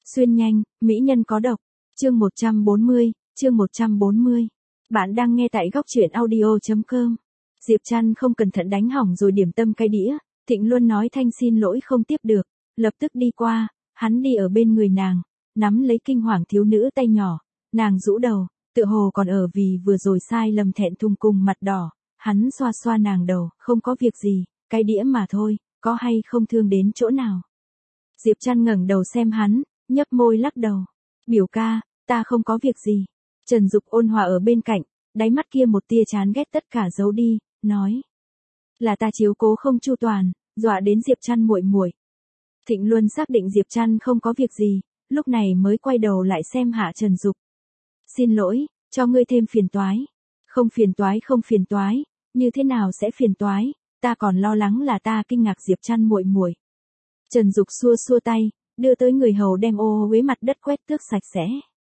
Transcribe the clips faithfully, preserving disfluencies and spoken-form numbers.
Xuyên nhanh, mỹ nhân có độc. Chương một trăm bốn mươi, chương một trăm bốn mươi. Bạn đang nghe tại góc truyện audio chấm com. Diệp Trăn không cẩn thận đánh hỏng rồi điểm tâm cái đĩa, Thịnh Luân nói thanh xin lỗi không tiếp được, lập tức đi qua, hắn đi ở bên người nàng, nắm lấy kinh hoàng thiếu nữ tay nhỏ, nàng rũ đầu, tựa hồ còn ở vì vừa rồi sai lầm thẹn thùng cùng mặt đỏ, hắn xoa xoa nàng đầu, không có việc gì, cái đĩa mà thôi, có hay không thương đến chỗ nào. Diệp Trăn ngẩng đầu xem hắn, nhấp môi lắc đầu, biểu ca, ta không có việc gì. Trần Dục ôn hòa ở bên cạnh, đáy mắt kia một tia chán ghét tất cả giấu đi, nói. Là ta chiếu cố không chu toàn, dọa đến Diệp Trăn muội muội. Thịnh Luân xác định Diệp Trăn không có việc gì, lúc này mới quay đầu lại xem hạ Trần Dục. Xin lỗi, cho ngươi thêm phiền toái. Không phiền toái không phiền toái, như thế nào sẽ phiền toái, ta còn lo lắng là ta kinh ngạc Diệp Trăn muội muội. Trần Dục xua xua tay, đưa tới người hầu đem ô huế mặt đất quét tước sạch sẽ.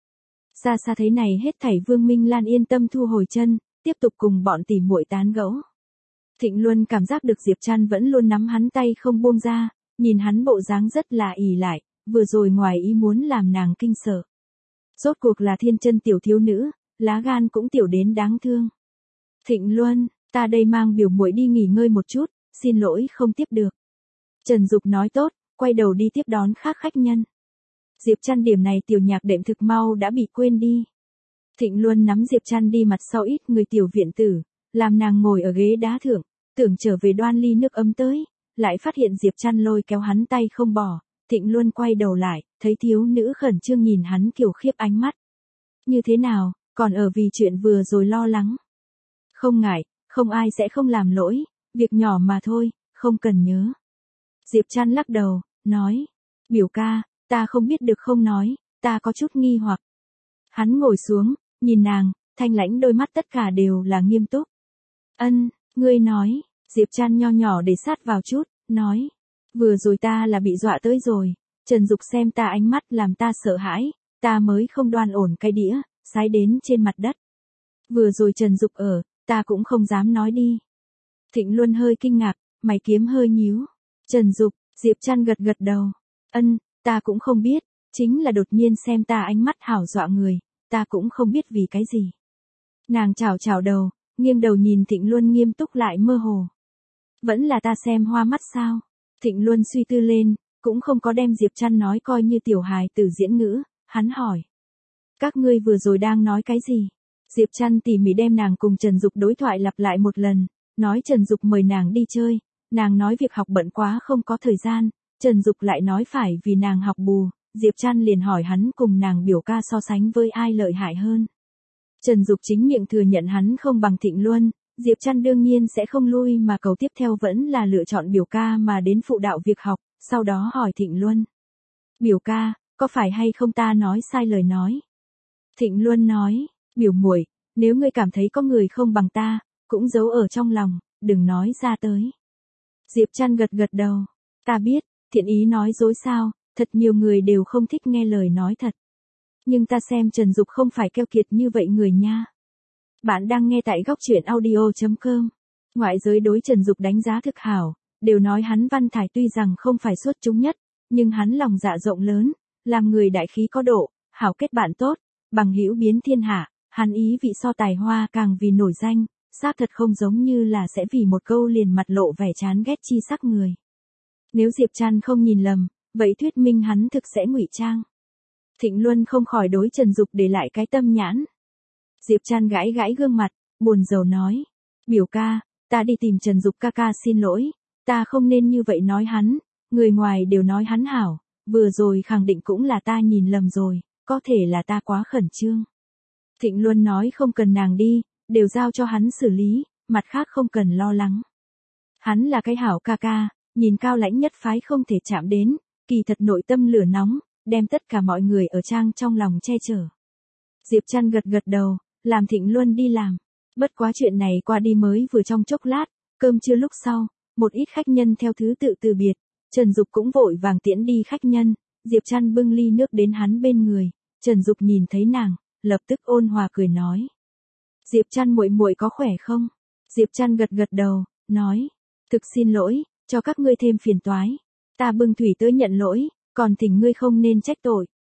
Xa xa thấy này hết thảy Vương Minh Lan yên tâm thu hồi chân, tiếp tục cùng bọn tỉ muội tán gẫu. Thịnh Luân cảm giác được Diệp Trăn vẫn luôn nắm hắn tay không buông ra, nhìn hắn bộ dáng rất là ỷ lại, vừa rồi ngoài ý muốn làm nàng kinh sợ. Rốt cuộc là thiên chân tiểu thiếu nữ, lá gan cũng tiểu đến đáng thương. Thịnh Luân, ta đây mang biểu muội đi nghỉ ngơi một chút, xin lỗi không tiếp được. Trần Dục nói tốt, quay đầu đi tiếp đón khác khách nhân. Diệp Trăn điểm này tiểu nhạc đệm thực mau đã bị quên đi. Thịnh Luân nắm Diệp Trăn đi mặt sau ít người tiểu viện tử, làm nàng ngồi ở ghế đá thượng, tưởng trở về đoan ly nước ấm tới, lại phát hiện Diệp Trăn lôi kéo hắn tay không bỏ. Thịnh Luân quay đầu lại, thấy thiếu nữ khẩn trương nhìn hắn kiểu khiếp ánh mắt. Như thế nào, còn ở vì chuyện vừa rồi lo lắng. Không ngại, không ai sẽ không làm lỗi, việc nhỏ mà thôi, không cần nhớ. Diệp Trăn lắc đầu, nói, biểu ca, ta không biết được không nói, ta có chút nghi hoặc. Hắn ngồi xuống, nhìn nàng, thanh lãnh đôi mắt tất cả đều là nghiêm túc. Ân, ngươi nói, Diệp Trăn nho nhỏ để sát vào chút, nói, vừa rồi ta là bị dọa tới rồi, Trần Dục xem ta ánh mắt làm ta sợ hãi, ta mới không đoan ổn cái đĩa, sái đến trên mặt đất. Vừa rồi Trần Dục ở, ta cũng không dám nói đi. Thịnh Luân hơi kinh ngạc, mày kiếm hơi nhíu. Trần Dục, Diệp Trăn gật gật đầu. Ân, ta cũng không biết, chính là đột nhiên xem ta ánh mắt hảo dọa người, ta cũng không biết vì cái gì. Nàng chào chào đầu, nghiêng đầu nhìn Thịnh Luân nghiêm túc lại mơ hồ. Vẫn là ta xem hoa mắt sao? Thịnh Luân suy tư lên, cũng không có đem Diệp Trăn nói coi như tiểu hài tử diễn ngữ, hắn hỏi. Các ngươi vừa rồi đang nói cái gì? Diệp Trăn tỉ mỉ đem nàng cùng Trần Dục đối thoại lặp lại một lần, nói Trần Dục mời nàng đi chơi, nàng nói việc học bận quá không có thời gian, Trần Dục lại nói phải vì nàng học bù, Diệp Trăn liền hỏi hắn cùng nàng biểu ca so sánh với ai lợi hại hơn. Trần Dục chính miệng thừa nhận hắn không bằng Thịnh Luân, Diệp Trăn đương nhiên sẽ không lui mà cầu tiếp theo vẫn là lựa chọn biểu ca mà đến phụ đạo việc học, sau đó hỏi Thịnh Luân. Biểu ca, có phải hay không ta nói sai lời nói? Thịnh Luân nói, biểu muội, nếu ngươi cảm thấy có người không bằng ta, cũng giấu ở trong lòng, đừng nói ra tới. Diệp Trăn gật gật đầu, ta biết, thiện ý nói dối sao, thật nhiều người đều không thích nghe lời nói thật. Nhưng ta xem Trần Dục không phải keo kiệt như vậy người nha. Bạn đang nghe tại góc truyện audio chấm com. Ngoại giới đối Trần Dục đánh giá thực hảo, đều nói hắn văn thải tuy rằng không phải xuất chúng nhất, nhưng hắn lòng dạ rộng lớn, làm người đại khí có độ, hảo kết bạn tốt, bằng hữu biến thiên hạ, hắn ý vị so tài hoa càng vì nổi danh, xác thật không giống như là sẽ vì một câu liền mặt lộ vẻ chán ghét chi sắc người. Nếu Diệp Trăn không nhìn lầm, vậy thuyết minh hắn thực sẽ ngụy trang. Thịnh Luân không khỏi đối Trần Dục để lại cái tâm nhãn. Diệp Trăn gãi gãi gương mặt, buồn rầu nói, biểu ca, ta đi tìm Trần Dục ca ca xin lỗi, ta không nên như vậy nói hắn, người ngoài đều nói hắn hảo, vừa rồi khẳng định cũng là ta nhìn lầm rồi, có thể là ta quá khẩn trương. Thịnh Luân nói không cần nàng đi, đều giao cho hắn xử lý, mặt khác không cần lo lắng. Hắn là cái hảo ca ca, nhìn cao lãnh nhất phái không thể chạm đến, kỳ thật nội tâm lửa nóng, đem tất cả mọi người ở trang trong lòng che chở. Diệp Trăn gật gật đầu, làm Thịnh Luân đi làm. Bất quá chuyện này qua đi mới vừa trong chốc lát, cơm trưa lúc sau, một ít khách nhân theo thứ tự từ biệt, Trần Dục cũng vội vàng tiễn đi khách nhân, Diệp Trăn bưng ly nước đến hắn bên người, Trần Dục nhìn thấy nàng, lập tức ôn hòa cười nói. Diệp Trăn muội muội có khỏe không? Diệp Trăn gật gật đầu, nói, thực xin lỗi, cho các ngươi thêm phiền toái. Ta bưng thủy tới nhận lỗi, còn thỉnh ngươi không nên trách tội.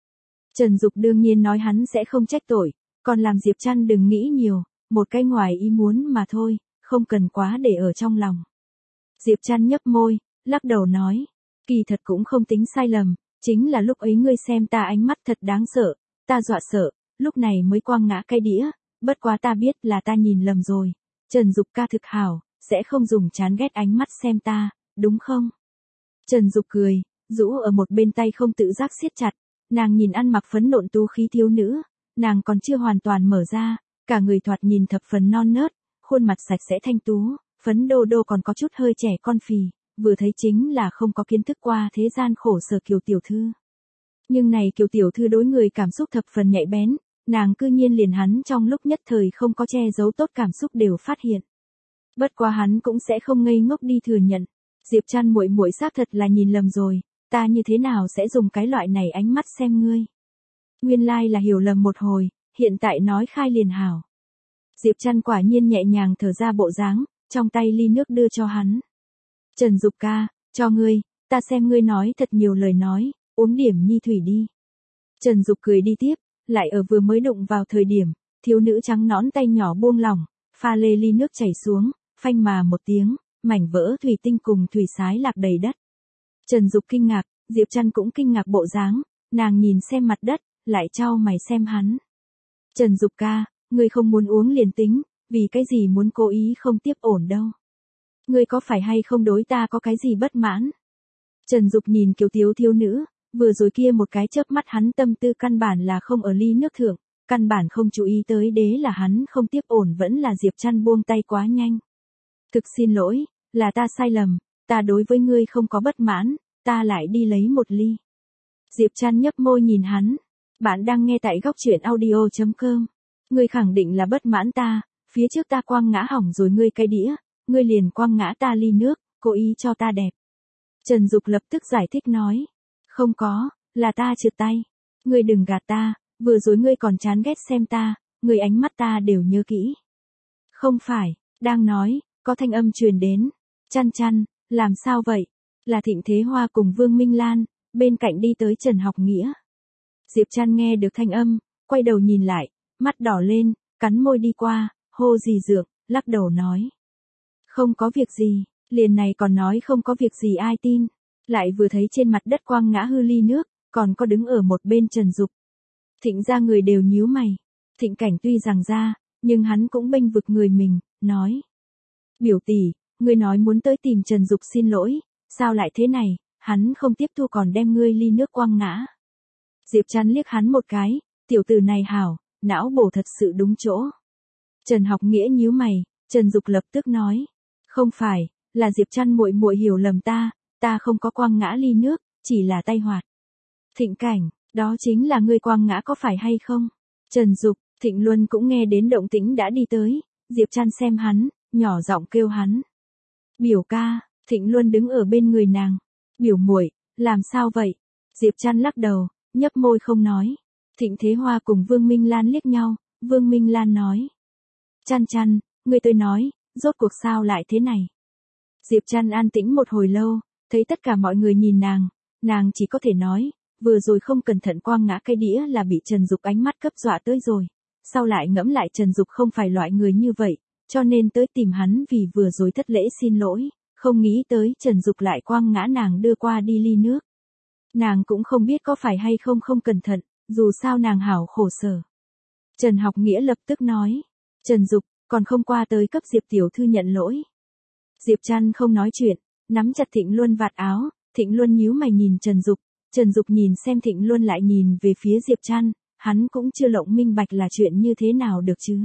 Trần Dục đương nhiên nói hắn sẽ không trách tội, còn làm Diệp Trăn đừng nghĩ nhiều, một cái ngoài ý muốn mà thôi, không cần quá để ở trong lòng. Diệp Trăn nhấp môi, lắc đầu nói, kỳ thật cũng không tính sai lầm, chính là lúc ấy ngươi xem ta ánh mắt thật đáng sợ, ta dọa sợ, lúc này mới quăng ngã cái đĩa, bất quá ta biết là ta nhìn lầm rồi, Trần Dục ca thực hảo, sẽ không dùng chán ghét ánh mắt xem ta, đúng không? Trần Dục cười, rũ ở một bên tay không tự giác siết chặt, nàng nhìn ăn mặc phấn nộn tú khí thiếu nữ, nàng còn chưa hoàn toàn mở ra, cả người thoạt nhìn thập phần non nớt, khuôn mặt sạch sẽ thanh tú, phấn đô đô còn có chút hơi trẻ con phì, vừa thấy chính là không có kiến thức qua thế gian khổ sở Kiều tiểu thư. Nhưng này Kiều tiểu thư đối người cảm xúc thập phần nhạy bén, nàng cư nhiên liền hắn trong lúc nhất thời không có che giấu tốt cảm xúc đều phát hiện. Bất quá hắn cũng sẽ không ngây ngốc đi thừa nhận, Diệp Trăn muội muội xác thật là nhìn lầm rồi, ta như thế nào sẽ dùng cái loại này ánh mắt xem ngươi. Nguyên lai là hiểu lầm một hồi, hiện tại nói khai liền hảo. Diệp Trăn quả nhiên nhẹ nhàng thở ra bộ dáng, trong tay ly nước đưa cho hắn. Trần Dục ca, cho ngươi, ta xem ngươi nói thật nhiều lời nói, uống điểm nhi thủy đi. Trần Dục cười đi tiếp, lại ở vừa mới đụng vào thời điểm, thiếu nữ trắng nõn tay nhỏ buông lỏng, pha lê ly nước chảy xuống, phanh mà một tiếng, mảnh vỡ thủy tinh cùng thủy sái lạc đầy đất. Trần Dục kinh ngạc, Diệp Trăn cũng kinh ngạc bộ dáng, nàng nhìn xem mặt đất, lại chau mày xem hắn. Trần Dục ca, ngươi không muốn uống liền tính, vì cái gì muốn cố ý không tiếp ổn đâu. Ngươi có phải hay không đối ta có cái gì bất mãn? Trần Dục nhìn Kiều thiếu thiếu nữ, vừa rồi kia một cái chớp mắt hắn tâm tư căn bản là không ở ly nước thượng, căn bản không chú ý tới đế là hắn không tiếp ổn vẫn là Diệp Trăn buông tay quá nhanh. Thực xin lỗi, là ta sai lầm, ta đối với ngươi không có bất mãn, ta lại đi lấy một ly. Diệp Trăn nhấp môi nhìn hắn, bạn đang nghe tại góc truyện audio chấm com. Ngươi khẳng định là bất mãn ta, phía trước ta quăng ngã hỏng rồi ngươi cái đĩa, ngươi liền quăng ngã ta ly nước, cố ý cho ta đẹp. Trần Dục lập tức giải thích nói, không có, là ta trượt tay, ngươi đừng gạt ta, vừa rồi ngươi còn chán ghét xem ta, ngươi ánh mắt ta đều nhớ kỹ. Không phải, đang nói, có thanh âm truyền đến, Chăn Chăn, làm sao vậy? Là Thịnh Thế Hoa cùng Vương Minh Lan, bên cạnh đi tới Trần Học Nghĩa. Diệp Trăn nghe được thanh âm, quay đầu nhìn lại, mắt đỏ lên, cắn môi đi qua, hô gì dược, lắc đầu nói. Không có việc gì, liền này còn nói không có việc gì ai tin, lại vừa thấy trên mặt đất quăng ngã hư ly nước, còn có đứng ở một bên Trần Dục. Thịnh ra người đều nhíu mày, Thịnh Cảnh tuy rằng ra, nhưng hắn cũng bênh vực người mình, nói. Biểu tỷ, ngươi nói muốn tới tìm Trần Dục xin lỗi, sao lại thế này, hắn không tiếp thu còn đem ngươi ly nước quăng ngã. Diệp Trăn liếc hắn một cái, tiểu tử này hảo, não bổ thật sự đúng chỗ. Trần Học Nghĩa nhíu mày, Trần Dục lập tức nói, không phải, là Diệp Trăn muội muội hiểu lầm ta, ta không có quăng ngã ly nước, chỉ là tay hoạt. Thịnh Cảnh, đó chính là ngươi quăng ngã có phải hay không? Trần Dục, Thịnh Luân cũng nghe đến động tĩnh đã đi tới, Diệp Trăn xem hắn, nhỏ giọng kêu hắn. Biểu ca, Thịnh Luân đứng ở bên người nàng. Biểu muội, làm sao vậy? Diệp Trăn lắc đầu, nhấp môi không nói. Thịnh Thế Hoa cùng Vương Minh Lan liếc nhau, Vương Minh Lan nói. Trăn Trăn, ngươi tới nói, rốt cuộc sao lại thế này? Diệp Trăn an tĩnh một hồi lâu, thấy tất cả mọi người nhìn nàng, nàng chỉ có thể nói, vừa rồi không cẩn thận quăng ngã cái đĩa là bị Trần Dục ánh mắt cấp dọa tới rồi. Sau lại ngẫm lại Trần Dục không phải loại người như vậy, cho nên tới tìm hắn vì vừa rồi thất lễ xin lỗi, không nghĩ tới Trần Dục lại quăng ngã nàng đưa qua đi ly nước. Nàng cũng không biết có phải hay không không cẩn thận, dù sao nàng hảo khổ sở. Trần Học Nghĩa lập tức nói, Trần Dục, còn không qua tới cấp Diệp tiểu thư nhận lỗi. Diệp Trăn không nói chuyện, nắm chặt Thịnh Luân vạt áo, Thịnh Luân nhíu mày nhìn Trần Dục, Trần Dục nhìn xem Thịnh Luân lại nhìn về phía Diệp Trăn, hắn cũng chưa lộng minh bạch là chuyện như thế nào được chứ.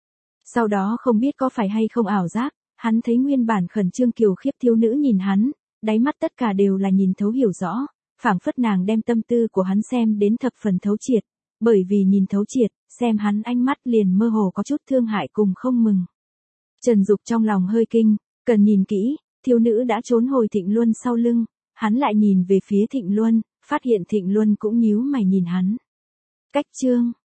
Sau đó không biết có phải hay không ảo giác, hắn thấy nguyên bản khẩn trương kiều khiếp thiếu nữ nhìn hắn, đáy mắt tất cả đều là nhìn thấu hiểu rõ, phảng phất nàng đem tâm tư của hắn xem đến thập phần thấu triệt, bởi vì nhìn thấu triệt, xem hắn ánh mắt liền mơ hồ có chút thương hại cùng không mừng. Trần Dục trong lòng hơi kinh, cần nhìn kỹ, thiếu nữ đã trốn hồi Thịnh Luân sau lưng, hắn lại nhìn về phía Thịnh Luân, phát hiện Thịnh Luân cũng nhíu mày nhìn hắn. Cách chương